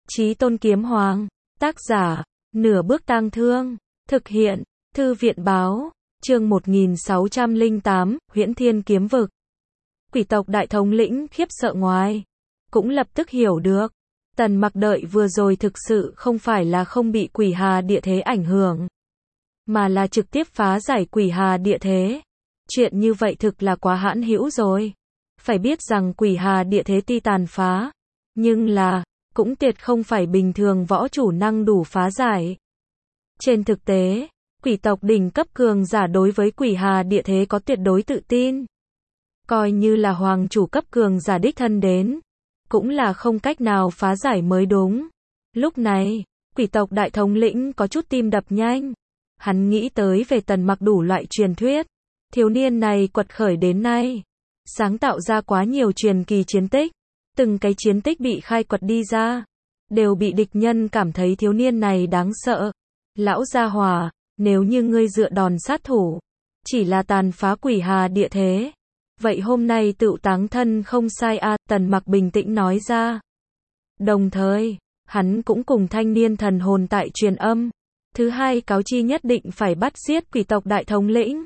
Chí Tôn Kiếm Hoàng. Tác giả, Nửa Bước Tang Thương. Thực hiện, Thư viện Báo. Chương 1608, Huyễn Thiên Kiếm Vực. Quỷ tộc đại thống lĩnh khiếp sợ ngoài. Cũng lập tức hiểu được. Tần Mặc đợi vừa rồi thực sự không phải là không bị quỷ hà địa thế ảnh hưởng, mà là trực tiếp phá giải quỷ hà địa thế. Chuyện như vậy thực là quá hãn hữu rồi. Phải biết rằng quỷ hà địa thế tuy tàn phá, nhưng là, cũng tuyệt không phải bình thường võ chủ năng đủ phá giải. Trên thực tế, quỷ tộc đỉnh cấp cường giả đối với quỷ hà địa thế có tuyệt đối tự tin. Coi như là hoàng chủ cấp cường giả đích thân đến, cũng là không cách nào phá giải mới đúng. Lúc này, quỷ tộc đại thống lĩnh có chút tim đập nhanh. Hắn nghĩ tới về Tần Mặc đủ loại truyền thuyết. Thiếu niên này quật khởi đến nay, sáng tạo ra quá nhiều truyền kỳ chiến tích. Từng cái chiến tích bị khai quật đi ra, đều bị địch nhân cảm thấy thiếu niên này đáng sợ. Lão gia hỏa, nếu như ngươi dựa đòn sát thủ, chỉ là tàn phá quỷ hà địa thế, vậy hôm nay tựu táng thân không sai a, Tần Mặc bình tĩnh nói ra. Đồng thời, hắn cũng cùng thanh niên thần hồn tại truyền âm. Thứ hai cáo chi nhất định phải bắt giết quỷ tộc đại thống lĩnh.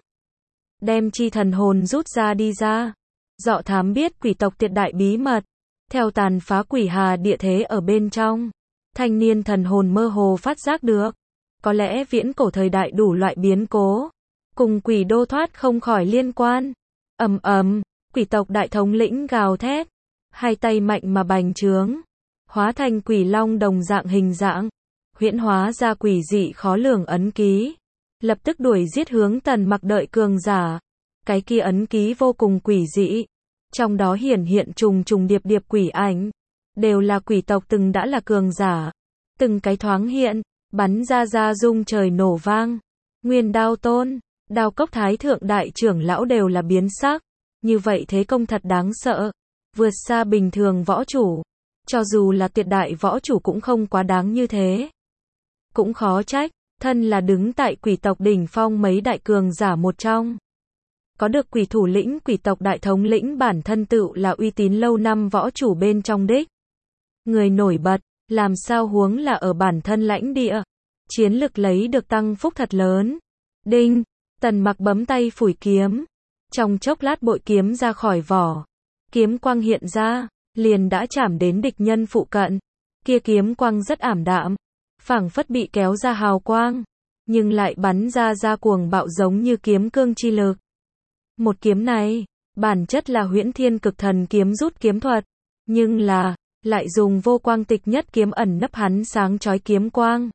Đem chi thần hồn rút ra đi ra. Dọ thám biết quỷ tộc tuyệt đại bí mật. Theo tàn phá quỷ hà địa thế ở bên trong, thanh niên thần hồn mơ hồ phát giác được. Có lẽ viễn cổ thời đại đủ loại biến cố, cùng quỷ đô thoát không khỏi liên quan. Ầm ầm, quỷ tộc đại thống lĩnh gào thét. Hai tay mạnh mà bành trướng, hóa thành quỷ long đồng dạng hình dạng. Huyễn hóa ra quỷ dị khó lường ấn ký, lập tức đuổi giết hướng Tần Mặc đợi cường giả. Cái kia ấn ký vô cùng quỷ dị, trong đó hiển hiện trùng trùng điệp điệp quỷ ảnh, đều là quỷ tộc từng đã là cường giả. Từng cái thoáng hiện, bắn ra rung trời nổ vang. Nguyên Đao Tôn, Đao Cốc Thái thượng đại trưởng lão đều là biến sắc. Như vậy thế công thật đáng sợ, vượt xa bình thường võ chủ. Cho dù là tuyệt đại võ chủ cũng không quá đáng như thế. Cũng khó trách, thân là đứng tại quỷ tộc đỉnh phong mấy đại cường giả một trong. Có được quỷ thủ lĩnh quỷ tộc đại thống lĩnh bản thân tựu là uy tín lâu năm võ chủ bên trong đích. Người nổi bật, làm sao huống là ở bản thân lãnh địa. Chiến lực lấy được tăng phúc thật lớn. Đinh, Tần Mặc bấm tay phủi kiếm. Trong chốc lát bội kiếm ra khỏi vỏ. Kiếm quang hiện ra, liền đã chạm đến địch nhân phụ cận. Kia kiếm quang rất ảm đạm, phảng phất bị kéo ra hào quang, nhưng lại bắn ra cuồng bạo giống như kiếm cương chi lực. Một kiếm này, bản chất là Huyễn Thiên Cực Thần kiếm rút kiếm thuật, nhưng là, lại dùng vô quang tịch nhất kiếm ẩn nấp hắn sáng chói kiếm quang.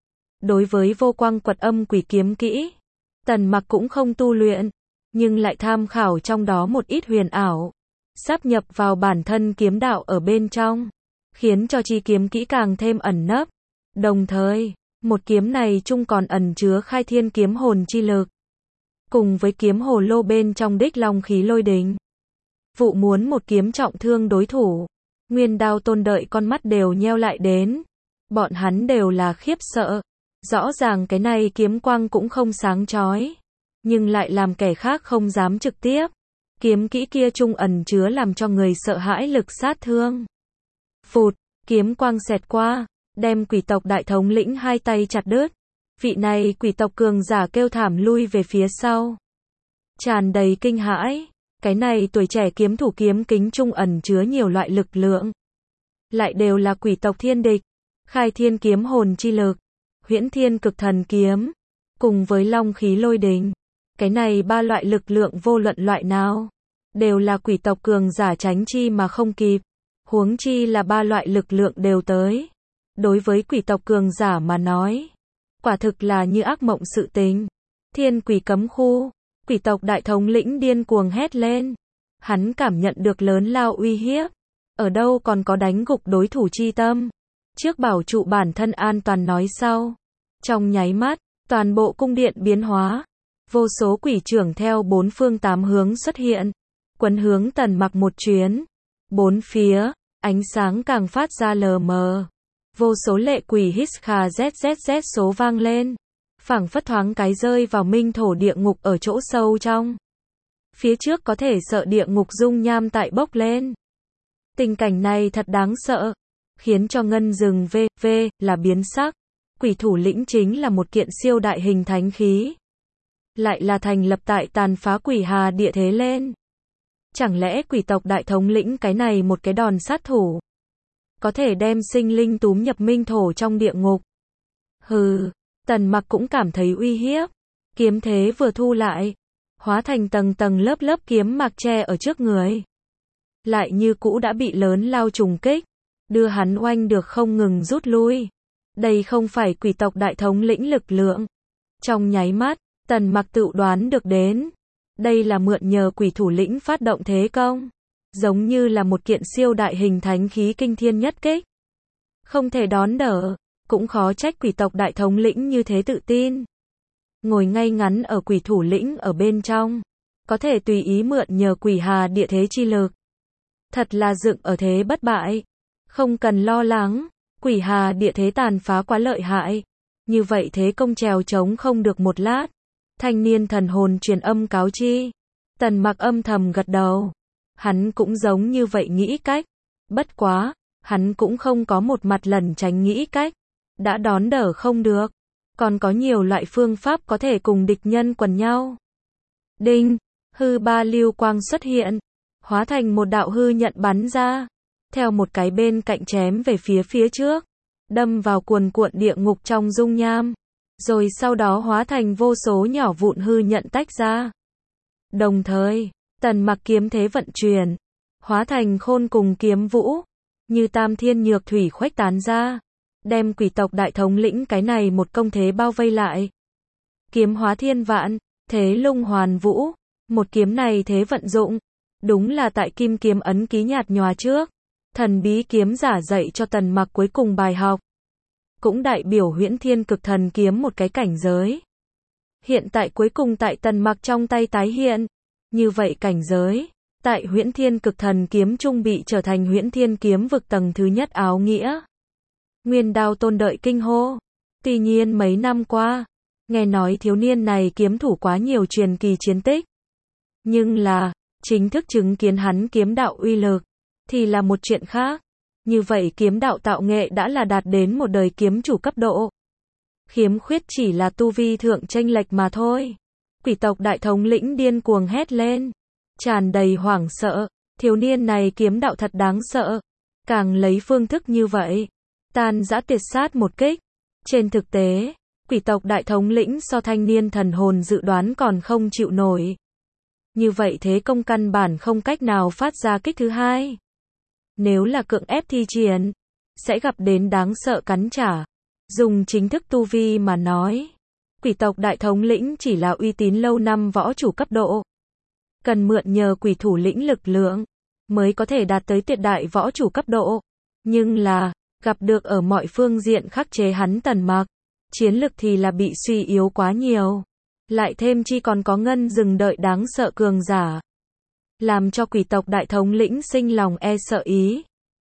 Đối với vô quang quật âm quỷ kiếm kỹ, Tần Mặc cũng không tu luyện, nhưng lại tham khảo trong đó một ít huyền ảo, sáp nhập vào bản thân kiếm đạo ở bên trong, khiến cho chi kiếm kỹ càng thêm ẩn nấp. Đồng thời, một kiếm này chung còn ẩn chứa khai thiên kiếm hồn chi lực, cùng với kiếm hồ lô bên trong đích long khí lôi đình. Vụ muốn một kiếm trọng thương đối thủ, Nguyên Đao Tôn đợi con mắt đều nheo lại đến. Bọn hắn đều là khiếp sợ. Rõ ràng cái này kiếm quang cũng không sáng chói, nhưng lại làm kẻ khác không dám trực tiếp. Kiếm kỹ kia chung ẩn chứa làm cho người sợ hãi lực sát thương. Phụt, kiếm quang xẹt qua, đem quỷ tộc đại thống lĩnh hai tay chặt đứt. Vị này quỷ tộc cường giả kêu thảm lui về phía sau, tràn đầy kinh hãi. Cái này tuổi trẻ kiếm thủ kiếm kính trung ẩn chứa nhiều loại lực lượng, lại đều là quỷ tộc thiên địch. Khai thiên kiếm hồn chi lực, Huyễn Thiên Cực Thần kiếm, cùng với long khí lôi đình. Cái này ba loại lực lượng vô luận loại nào, đều là quỷ tộc cường giả tránh chi mà không kịp. Huống chi là ba loại lực lượng đều tới. Đối với quỷ tộc cường giả mà nói, quả thực là như ác mộng sự tình. Thiên quỷ cấm khu, quỷ tộc đại thống lĩnh điên cuồng hét lên. Hắn cảm nhận được lớn lao uy hiếp, ở đâu còn có đánh gục đối thủ chi tâm. Trước bảo trụ bản thân an toàn nói sau. Trong nháy mắt, toàn bộ cung điện biến hóa. Vô số quỷ trưởng theo bốn phương tám hướng xuất hiện, quấn hướng Tần Mặc một chuyến. Bốn phía, ánh sáng càng phát ra lờ mờ. Vô số lệ quỷ hít kha zzz số vang lên, phảng phất thoáng cái rơi vào minh thổ địa ngục ở chỗ sâu trong. Phía trước có thể sợ địa ngục dung nham tại bốc lên. Tình cảnh này thật đáng sợ. khiến cho ngân rừng v là biến sắc. Quỷ thủ lĩnh chính là một kiện siêu đại hình thánh khí, lại là thành lập tại tàn phá quỷ hà địa thế lên. Chẳng lẽ quỷ tộc đại thống lĩnh cái này một cái đòn sát thủ, có thể đem sinh linh túm nhập minh thổ trong địa ngục? Hừ, Tần Mặc cũng cảm thấy uy hiếp. Kiếm thế vừa thu lại, hóa thành tầng tầng lớp lớp kiếm mạc che ở trước người. Lại như cũ đã bị lớn lao trùng kích, đưa hắn oanh được không ngừng rút lui. Đây không phải quỷ tộc đại thống lĩnh lực lượng. Trong nháy mắt, Tần Mặc tự đoán được đến. Đây là mượn nhờ quỷ thủ lĩnh phát động thế công. Giống như là một kiện siêu đại hình thánh khí kinh thiên nhất kích. Không thể đón đỡ, cũng khó trách quỷ tộc đại thống lĩnh như thế tự tin. Ngồi ngay ngắn ở quỷ thủ lĩnh ở bên trong, có thể tùy ý mượn nhờ quỷ hà địa thế chi lực. Thật là dựng ở thế bất bại. Không cần lo lắng, quỷ hà địa thế tàn phá quá lợi hại. Như vậy thế công trèo trống không được một lát. Thanh niên thần hồn truyền âm cáo chi. Tần Mặc âm thầm gật đầu. Hắn cũng giống như vậy nghĩ cách. Bất quá, hắn cũng không có một mặt lẩn tránh nghĩ cách. Đã đón đỡ không được, còn có nhiều loại phương pháp có thể cùng địch nhân quần nhau. Đinh, hư ba lưu quang xuất hiện, hóa thành một đạo hư nhận bắn ra, theo một cái bên cạnh chém về phía trước, đâm vào cuồn cuộn địa ngục trong dung nham, rồi sau đó hóa thành vô số nhỏ vụn hư nhận tách ra. Đồng thời, Tần Mặc kiếm thế vận chuyển, hóa thành khôn cùng kiếm vũ, như tam thiên nhược thủy khuếch tán ra, đem quỷ tộc đại thống lĩnh cái này một công thế bao vây lại. Kiếm hóa thiên vạn, thế lung hoàn vũ, một kiếm này thế vận dụng, đúng là tại kim kiếm ấn ký nhạt nhòa trước, thần bí kiếm giả dạy cho Tần Mặc cuối cùng bài học. Cũng đại biểu Huyễn Thiên Cực Thần kiếm một cái cảnh giới. Hiện tại cuối cùng tại Tần Mặc trong tay tái hiện, như vậy cảnh giới, tại Huyễn Thiên Cực Thần kiếm trung bị trở thành Huyễn Thiên kiếm vực tầng thứ nhất áo nghĩa. Nguyên Đao Tôn đợi kinh hô. Tuy nhiên mấy năm qua, nghe nói thiếu niên này kiếm thủ quá nhiều truyền kỳ chiến tích. Nhưng là, chính thức chứng kiến hắn kiếm đạo uy lực, thì là một chuyện khác. Như vậy kiếm đạo tạo nghệ đã là đạt đến một đời kiếm chủ cấp độ. Khiếm khuyết chỉ là tu vi thượng chênh lệch mà thôi. Quỷ tộc đại thống lĩnh điên cuồng hét lên, tràn đầy hoảng sợ, thiếu niên này kiếm đạo thật đáng sợ. Càng lấy phương thức như vậy, tan rã tuyệt sát một kích. Trên thực tế, quỷ tộc đại thống lĩnh so thanh niên thần hồn dự đoán còn không chịu nổi. Như vậy thế công căn bản không cách nào phát ra kích thứ hai. Nếu là cưỡng ép thi triển, sẽ gặp đến đáng sợ cắn trả. Dùng chính thức tu vi mà nói, quỷ tộc đại thống lĩnh chỉ là uy tín lâu năm võ chủ cấp độ. Cần mượn nhờ quỷ thủ lĩnh lực lượng, mới có thể đạt tới tuyệt đại võ chủ cấp độ. Nhưng là, gặp được ở mọi phương diện khắc chế hắn Tần Mặc, chiến lực thì là bị suy yếu quá nhiều. Lại thêm chi còn có ngân rừng đợi đáng sợ cường giả, làm cho quỷ tộc đại thống lĩnh sinh lòng e sợ ý.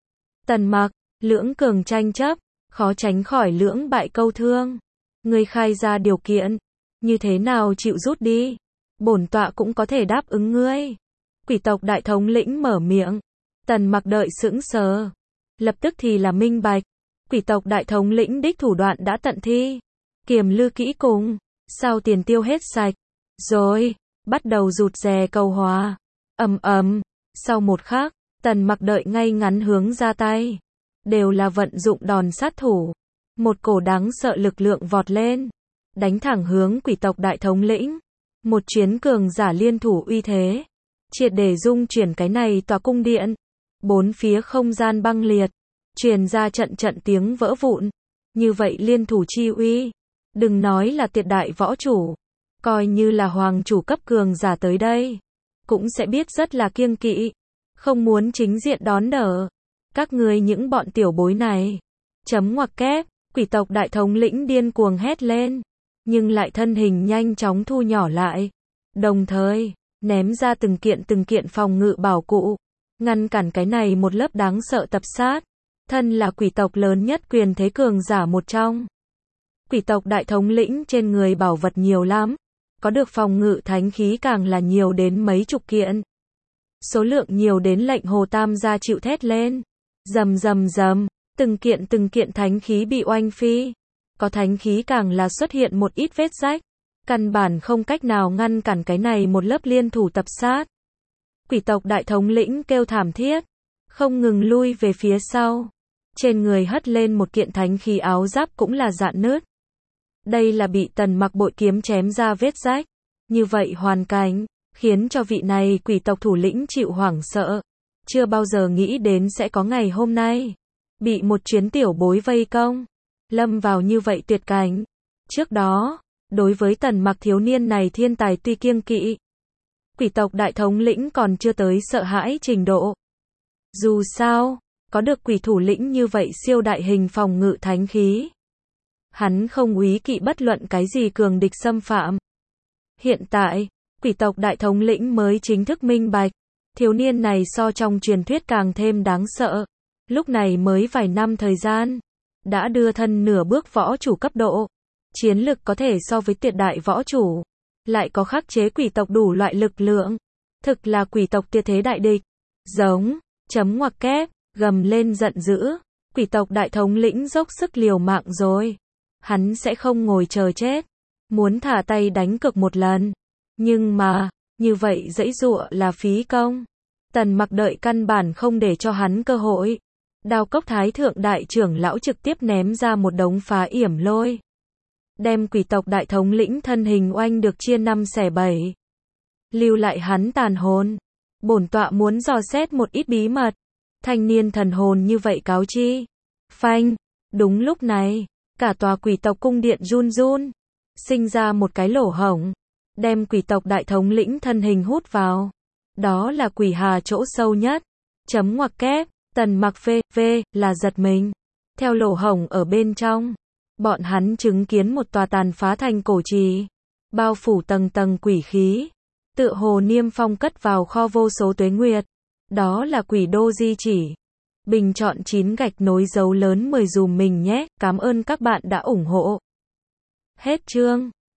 Tần Mặc, lưỡng cường tranh chấp, khó tránh khỏi lưỡng bại câu thương. Ngươi khai ra điều kiện, như thế nào chịu rút đi, bổn tọa cũng có thể đáp ứng ngươi. Quỷ tộc đại thống lĩnh mở miệng. Tần Mặc đợi sững sờ, lập tức thì là minh bạch. Quỷ tộc đại thống lĩnh đích thủ đoạn đã tận thi, kiềm lư kỹ cùng, sao tiền tiêu hết sạch, rồi bắt đầu rụt rè cầu hòa. Sau một khắc, Tần Mặc đợi ngay ngắn hướng ra tay, đều là vận dụng đòn sát thủ. Một cổ đáng sợ lực lượng vọt lên, đánh thẳng hướng quỷ tộc đại thống lĩnh. Một chuyến cường giả liên thủ uy thế, triệt để dung chuyển cái này tòa cung điện. Bốn phía không gian băng liệt, truyền ra trận trận tiếng vỡ vụn. Như vậy liên thủ chi uy, đừng nói là tuyệt đại võ chủ, coi như là hoàng chủ cấp cường giả tới đây, cũng sẽ biết rất là kiêng kỵ, không muốn chính diện đón đỡ. Các ngươi những bọn tiểu bối này. Chấm ngoặc kép, quỷ tộc đại thống lĩnh điên cuồng hét lên, nhưng lại thân hình nhanh chóng thu nhỏ lại. Đồng thời, ném ra từng kiện phòng ngự bảo cụ, ngăn cản cái này một lớp đáng sợ tập sát. Thân là quỷ tộc lớn nhất quyền thế cường giả một trong. Quỷ tộc đại thống lĩnh trên người bảo vật nhiều lắm, có được phòng ngự thánh khí càng là nhiều đến mấy chục kiện. Số lượng nhiều đến lệnh Hồ Tam gia chịu thét lên. Rầm rầm rầm, từng kiện thánh khí bị oanh phi. Có thánh khí càng là xuất hiện một ít vết rách. Căn bản không cách nào ngăn cản cái này một lớp liên thủ tập sát. Quỷ tộc đại thống lĩnh kêu thảm thiết, không ngừng lui về phía sau. Trên người hất lên một kiện thánh khí áo giáp cũng là rạn nứt. Đây là bị Tần Mặc bội kiếm chém ra vết rách. Như vậy hoàn cảnh, khiến cho vị này quỷ tộc thủ lĩnh chịu hoảng sợ. Chưa bao giờ nghĩ đến sẽ có ngày hôm nay. Bị một chuyến tiểu bối vây công. Lâm vào như vậy tuyệt cảnh. Trước đó, đối với Tần Mặc thiếu niên này thiên tài tuy kiêng kỵ. Quỷ tộc đại thống lĩnh còn chưa tới sợ hãi trình độ. Dù sao, có được quỷ thủ lĩnh như vậy siêu đại hình phòng ngự thánh khí. Hắn không úy kỵ bất luận cái gì cường địch xâm phạm. Hiện tại, quỷ tộc đại thống lĩnh mới chính thức minh bạch. Thiếu niên này so trong truyền thuyết càng thêm đáng sợ. Lúc này mới vài năm thời gian. Đã đưa thân nửa bước võ chủ cấp độ. Chiến lực có thể so với tuyệt đại võ chủ. Lại có khắc chế quỷ tộc đủ loại lực lượng. Thực là quỷ tộc tuyệt thế đại địch. Giống, chấm ngoặc kép, gầm lên giận dữ. Quỷ tộc đại thống lĩnh dốc sức liều mạng rồi. Hắn sẽ không ngồi chờ chết. Muốn thả tay đánh cược một lần. Nhưng mà, như vậy giãy giụa là phí công. Tần Mặc đợi căn bản không để cho hắn cơ hội. Đao cốc thái thượng đại trưởng lão trực tiếp ném ra một đống phá yểm lôi. Đem quỷ tộc đại thống lĩnh thân hình oanh được chia 5 xẻ 7. Lưu lại hắn tàn hồn. Bổn tọa muốn dò xét một ít bí mật. Thanh niên thần hồn như vậy cáo chi. Phanh. Đúng lúc này, cả tòa quỷ tộc cung điện run run. Sinh ra một cái lỗ hổng. Đem quỷ tộc đại thống lĩnh thân hình hút vào. Đó là quỷ hà chỗ sâu nhất. Chấm ngoặc kép. Tần Mặc v là giật mình. Theo lỗ hổng ở bên trong. Bọn hắn chứng kiến một tòa tàn phá thành cổ trì. Bao phủ tầng tầng quỷ khí. Tựa hồ niêm phong cất vào kho vô số tuế nguyệt. Đó là quỷ đô di chỉ. Bình chọn 9 gạch nối dấu lớn 10 dùm mình nhé. Cảm ơn các bạn đã ủng hộ. Hết chương.